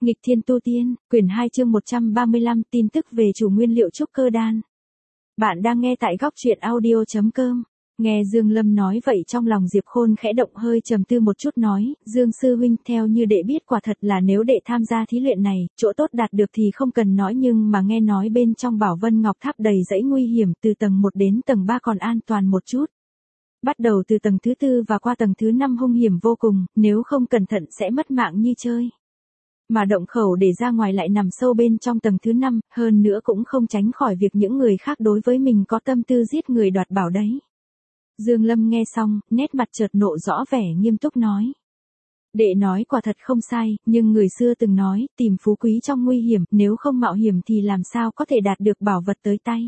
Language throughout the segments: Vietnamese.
Nghịch thiên tu tiên, quyển 2 chương 135 tin tức về chủ nguyên liệu trúc cơ đan. Bạn đang nghe tại góc truyện audio.com. Nghe Dương Lâm nói vậy trong lòng Diệp Khôn khẽ động, hơi trầm tư một chút nói, Dương sư huynh, theo như đệ biết quả thật là nếu đệ tham gia thí luyện này, chỗ tốt đạt được thì không cần nói, nhưng mà nghe nói bên trong Bảo Vân Ngọc Tháp đầy dãy nguy hiểm, từ tầng 1 đến tầng 3 còn an toàn một chút. Bắt đầu từ tầng thứ 4 và qua tầng thứ 5 hung hiểm vô cùng, nếu không cẩn thận sẽ mất mạng như chơi. Mà động khẩu để ra ngoài lại nằm sâu bên trong tầng thứ 5, hơn nữa cũng không tránh khỏi việc những người khác đối với mình có tâm tư giết người đoạt bảo đấy. Dương Lâm nghe xong, nét mặt chợt nộ rõ vẻ nghiêm túc nói. Đệ nói quả thật không sai, nhưng người xưa từng nói, tìm phú quý trong nguy hiểm, nếu không mạo hiểm thì làm sao có thể đạt được bảo vật tới tay.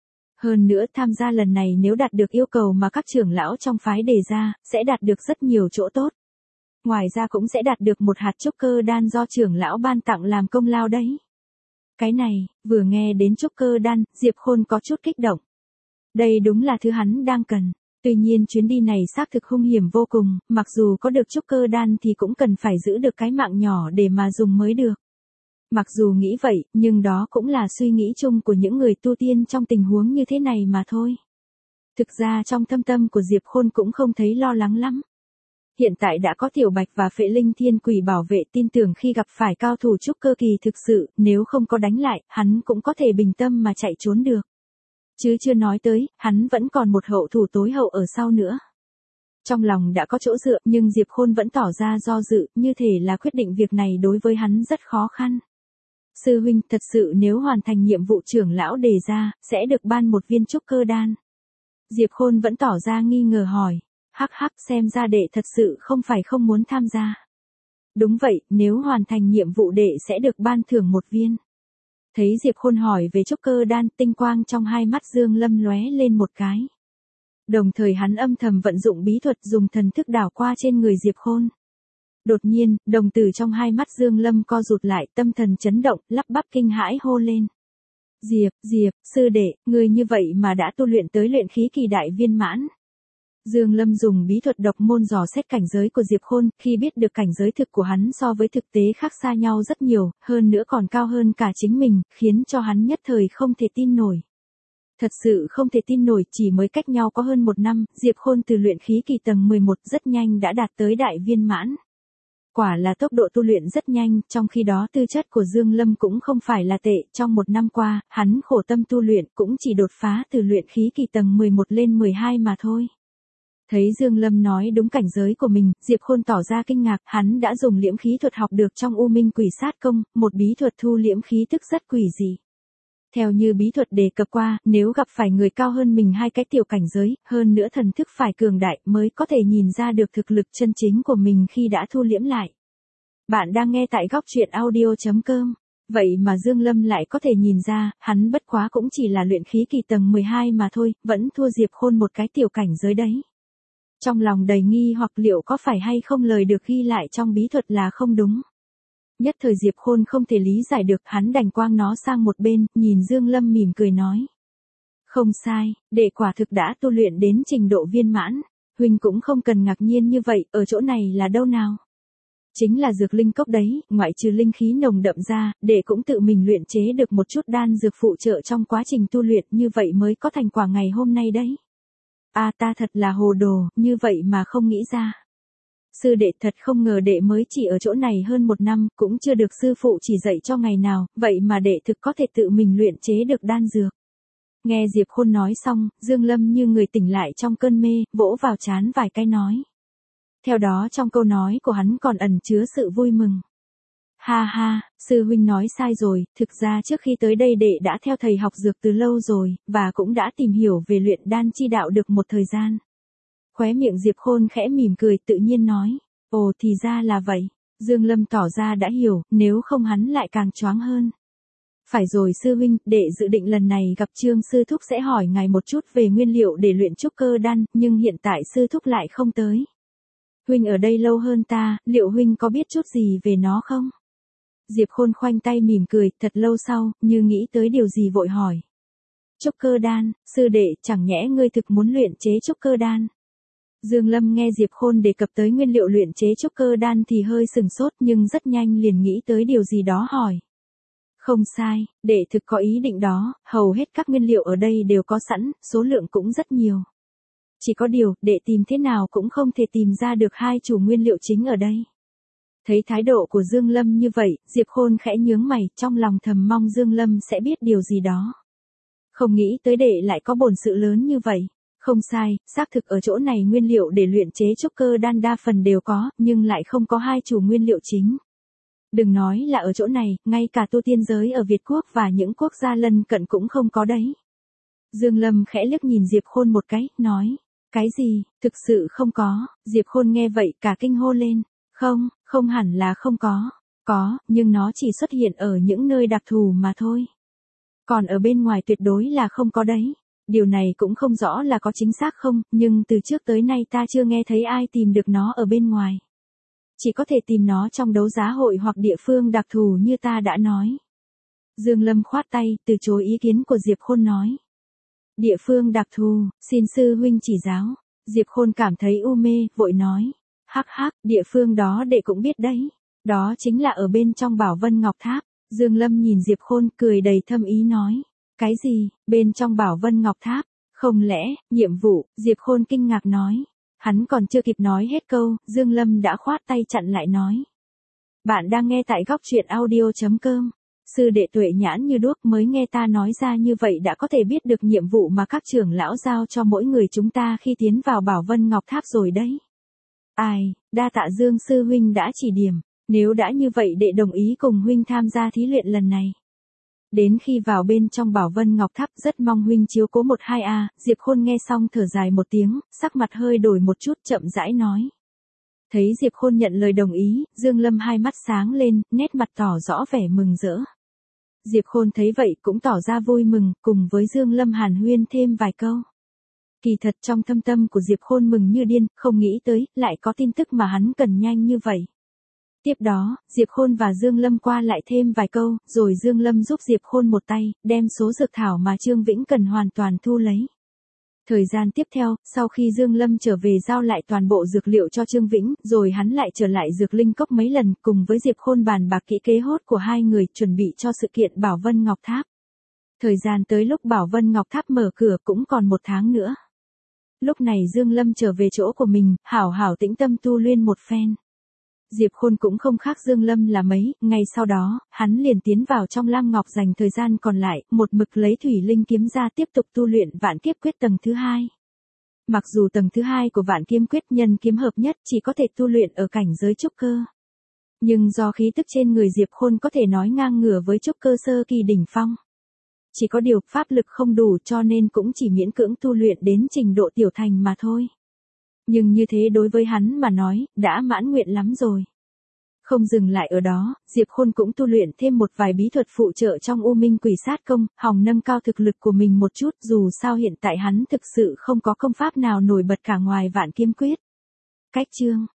Hơn nữa tham gia lần này nếu đạt được yêu cầu mà các trưởng lão trong phái đề ra, sẽ đạt được rất nhiều chỗ tốt. Ngoài ra cũng sẽ đạt được một hạt trúc cơ đan do trưởng lão ban tặng làm công lao đấy. Cái này, vừa nghe đến trúc cơ đan, Diệp Khôn có chút kích động. Đây đúng là thứ hắn đang cần. Tuy nhiên chuyến đi này xác thực hung hiểm vô cùng, mặc dù có được trúc cơ đan thì cũng cần phải giữ được cái mạng nhỏ để mà dùng mới được. Mặc dù nghĩ vậy, nhưng đó cũng là suy nghĩ chung của những người tu tiên trong tình huống như thế này mà thôi. Thực ra trong thâm tâm của Diệp Khôn cũng không thấy lo lắng lắm. Hiện tại đã có Tiểu Bạch và Phệ Linh Thiên Quỷ bảo vệ, tin tưởng khi gặp phải cao thủ trúc cơ kỳ thực sự, nếu không có đánh lại, hắn cũng có thể bình tâm mà chạy trốn được. Chứ chưa nói tới, hắn vẫn còn một hậu thủ tối hậu ở sau nữa. Trong lòng đã có chỗ dựa, nhưng Diệp Khôn vẫn tỏ ra do dự, như thể là quyết định việc này đối với hắn rất khó khăn. Sư huynh, thật sự nếu hoàn thành nhiệm vụ trưởng lão đề ra, sẽ được ban một viên trúc cơ đan. Diệp Khôn vẫn tỏ ra nghi ngờ hỏi. Hắc hắc, xem ra đệ thật sự không phải không muốn tham gia. Đúng vậy, nếu hoàn thành nhiệm vụ đệ sẽ được ban thưởng một viên. Thấy Diệp Khôn hỏi về trúc cơ đan, tinh quang trong hai mắt Dương Lâm lóe lên một cái. Đồng thời hắn âm thầm vận dụng bí thuật dùng thần thức đảo qua trên người Diệp Khôn. Đột nhiên, đồng tử trong hai mắt Dương Lâm co rụt lại, tâm thần chấn động, lắp bắp kinh hãi hô lên. Diệp, sư đệ, ngươi như vậy mà đã tu luyện tới luyện khí kỳ đại viên mãn. Dương Lâm dùng bí thuật độc môn dò xét cảnh giới của Diệp Khôn, khi biết được cảnh giới thực của hắn so với thực tế khác xa nhau rất nhiều, hơn nữa còn cao hơn cả chính mình, khiến cho hắn nhất thời không thể tin nổi. Thật sự không thể tin nổi, chỉ mới cách nhau có hơn 1 năm, Diệp Khôn từ luyện khí kỳ tầng 11 rất nhanh đã đạt tới đại viên mãn. Quả là tốc độ tu luyện rất nhanh, trong khi đó tư chất của Dương Lâm cũng không phải là tệ, trong 1 năm qua, hắn khổ tâm tu luyện cũng chỉ đột phá từ luyện khí kỳ tầng 11 lên 12 mà thôi. Thấy Dương Lâm nói đúng cảnh giới của mình, Diệp Khôn tỏ ra kinh ngạc, hắn đã dùng liễm khí thuật học được trong U Minh Quỷ Sát Công, một bí thuật thu liễm khí tức rất quỷ dị. Theo như bí thuật đề cập qua, nếu gặp phải người cao hơn mình 2 cái tiểu cảnh giới, hơn nữa thần thức phải cường đại mới có thể nhìn ra được thực lực chân chính của mình khi đã thu liễm lại. Bạn đang nghe tại góc truyện audio.com. Vậy mà Dương Lâm lại có thể nhìn ra, hắn bất quá cũng chỉ là luyện khí kỳ tầng 12 mà thôi, vẫn thua Diệp Khôn một cái tiểu cảnh giới đấy. Trong lòng đầy nghi hoặc liệu có phải hay không lời được ghi lại trong bí thuật là không đúng. Nhất thời Diệp Khôn không thể lý giải được, hắn đành quang nó sang một bên, nhìn Dương Lâm mỉm cười nói. Không sai, đệ quả thực đã tu luyện đến trình độ viên mãn, huynh cũng không cần ngạc nhiên như vậy, ở chỗ này là đâu nào? Chính là dược linh cốc đấy, ngoại trừ linh khí nồng đậm ra, đệ cũng tự mình luyện chế được một chút đan dược phụ trợ trong quá trình tu luyện, như vậy mới có thành quả ngày hôm nay đấy. Ta thật là hồ đồ, như vậy mà không nghĩ ra. Sư đệ, thật không ngờ đệ mới chỉ ở chỗ này hơn 1 năm, cũng chưa được sư phụ chỉ dạy cho ngày nào, vậy mà đệ thực có thể tự mình luyện chế được đan dược. Nghe Diệp Khôn nói xong, Dương Lâm như người tỉnh lại trong cơn mê, vỗ vào trán vài cái nói. Theo đó trong câu nói của hắn còn ẩn chứa sự vui mừng. Ha ha, sư huynh nói sai rồi, thực ra trước khi tới đây đệ đã theo thầy học dược từ lâu rồi, và cũng đã tìm hiểu về luyện đan chi đạo được một thời gian. Khóe miệng Diệp Khôn khẽ mỉm cười tự nhiên nói, ồ thì ra là vậy. Dương Lâm tỏ ra đã hiểu, nếu không hắn lại càng choáng hơn. Phải rồi sư huynh, đệ dự định lần này gặp Trương sư thúc sẽ hỏi ngài một chút về nguyên liệu để luyện trúc cơ đan, nhưng hiện tại sư thúc lại không tới. Huynh ở đây lâu hơn ta, liệu huynh có biết chút gì về nó không? Diệp Khôn khoanh tay mỉm cười, thật lâu sau, như nghĩ tới điều gì vội hỏi. Trúc cơ đan, sư đệ, chẳng nhẽ ngươi thực muốn luyện chế trúc cơ đan? Dương Lâm nghe Diệp Khôn đề cập tới nguyên liệu luyện chế trúc cơ đan thì hơi sừng sốt nhưng rất nhanh liền nghĩ tới điều gì đó hỏi. Không sai, đệ thực có ý định đó, hầu hết các nguyên liệu ở đây đều có sẵn, số lượng cũng rất nhiều. Chỉ có điều, đệ tìm thế nào cũng không thể tìm ra được hai chủ nguyên liệu chính ở đây. Thấy thái độ của Dương Lâm như vậy, Diệp Khôn khẽ nhướng mày, trong lòng thầm mong Dương Lâm sẽ biết điều gì đó. Không nghĩ tới đệ lại có bổn sự lớn như vậy. Không sai, xác thực ở chỗ này nguyên liệu để luyện chế trúc cơ đan đa phần đều có, nhưng lại không có hai chủ nguyên liệu chính. Đừng nói là ở chỗ này, ngay cả tu tiên giới ở Việt Quốc và những quốc gia lân cận cũng không có đấy. Dương Lâm khẽ liếc nhìn Diệp Khôn một cái, nói. Cái gì, thực sự không có, Diệp Khôn nghe vậy cả kinh hô lên. Không, không hẳn là không có. Có, nhưng nó chỉ xuất hiện ở những nơi đặc thù mà thôi. Còn ở bên ngoài tuyệt đối là không có đấy. Điều này cũng không rõ là có chính xác không, nhưng từ trước tới nay ta chưa nghe thấy ai tìm được nó ở bên ngoài. Chỉ có thể tìm nó trong đấu giá hội hoặc địa phương đặc thù như ta đã nói. Dương Lâm khoát tay, từ chối ý kiến của Diệp Khôn nói. Địa phương đặc thù, xin sư huynh chỉ giáo. Diệp Khôn cảm thấy u mê, vội nói. Hắc hắc, địa phương đó đệ cũng biết đấy. Đó chính là ở bên trong Bảo Vân Ngọc Tháp. Dương Lâm nhìn Diệp Khôn cười đầy thâm ý nói. Cái gì, bên trong Bảo Vân Ngọc Tháp? Không lẽ, nhiệm vụ, Diệp Khôn kinh ngạc nói. Hắn còn chưa kịp nói hết câu, Dương Lâm đã khoát tay chặn lại nói. Bạn đang nghe tại góc truyện audio.com. Sư đệ tuệ nhãn như đuốc mới nghe ta nói ra như vậy đã có thể biết được nhiệm vụ mà các trưởng lão giao cho mỗi người chúng ta khi tiến vào Bảo Vân Ngọc Tháp rồi đấy. Ai, đa tạ Dương sư huynh đã chỉ điểm, nếu đã như vậy đệ đồng ý cùng huynh tham gia thí luyện lần này. Đến khi vào bên trong Bảo Vân Ngọc Tháp rất mong huynh chiếu cố 1-2 Diệp Khôn nghe xong thở dài một tiếng, sắc mặt hơi đổi một chút chậm rãi nói. Thấy Diệp Khôn nhận lời đồng ý, Dương Lâm hai mắt sáng lên, nét mặt tỏ rõ vẻ mừng rỡ. Diệp Khôn thấy vậy cũng tỏ ra vui mừng, cùng với Dương Lâm hàn huyên thêm vài câu. Kỳ thật trong thâm tâm của Diệp Khôn mừng như điên, không nghĩ tới, lại có tin tức mà hắn cần nhanh như vậy. Tiếp đó, Diệp Khôn và Dương Lâm qua lại thêm vài câu, rồi Dương Lâm giúp Diệp Khôn một tay, đem số dược thảo mà Trương Vĩnh cần hoàn toàn thu lấy. Thời gian tiếp theo, sau khi Dương Lâm trở về giao lại toàn bộ dược liệu cho Trương Vĩnh, rồi hắn lại trở lại dược linh cốc mấy lần, cùng với Diệp Khôn bàn bạc kỹ kế hốt của hai người, chuẩn bị cho sự kiện Bảo Vân Ngọc Tháp. Thời gian tới lúc Bảo Vân Ngọc Tháp mở cửa cũng còn 1 tháng nữa. Lúc này Dương Lâm trở về chỗ của mình, hảo hảo tĩnh tâm tu luyện một phen. Diệp Khôn cũng không khác Dương Lâm là mấy, ngay sau đó, hắn liền tiến vào trong Lam Ngọc dành thời gian còn lại, một mực lấy thủy linh kiếm ra tiếp tục tu luyện Vạn Kiếp Quyết tầng thứ 2. Mặc dù tầng thứ 2 của Vạn Kiếp Quyết nhân kiếm hợp nhất chỉ có thể tu luyện ở cảnh giới trúc cơ. Nhưng do khí tức trên người Diệp Khôn có thể nói ngang ngửa với trúc cơ sơ kỳ đỉnh phong. Chỉ có điều pháp lực không đủ cho nên cũng chỉ miễn cưỡng tu luyện đến trình độ tiểu thành mà thôi. Nhưng như thế đối với hắn mà nói, đã mãn nguyện lắm rồi. Không dừng lại ở đó, Diệp Khôn cũng tu luyện thêm một vài bí thuật phụ trợ trong U Minh Quỷ Sát Công, hòng nâng cao thực lực của mình một chút, dù sao hiện tại hắn thực sự không có công pháp nào nổi bật cả ngoài Vạn Kiếm Quyết. Cách chương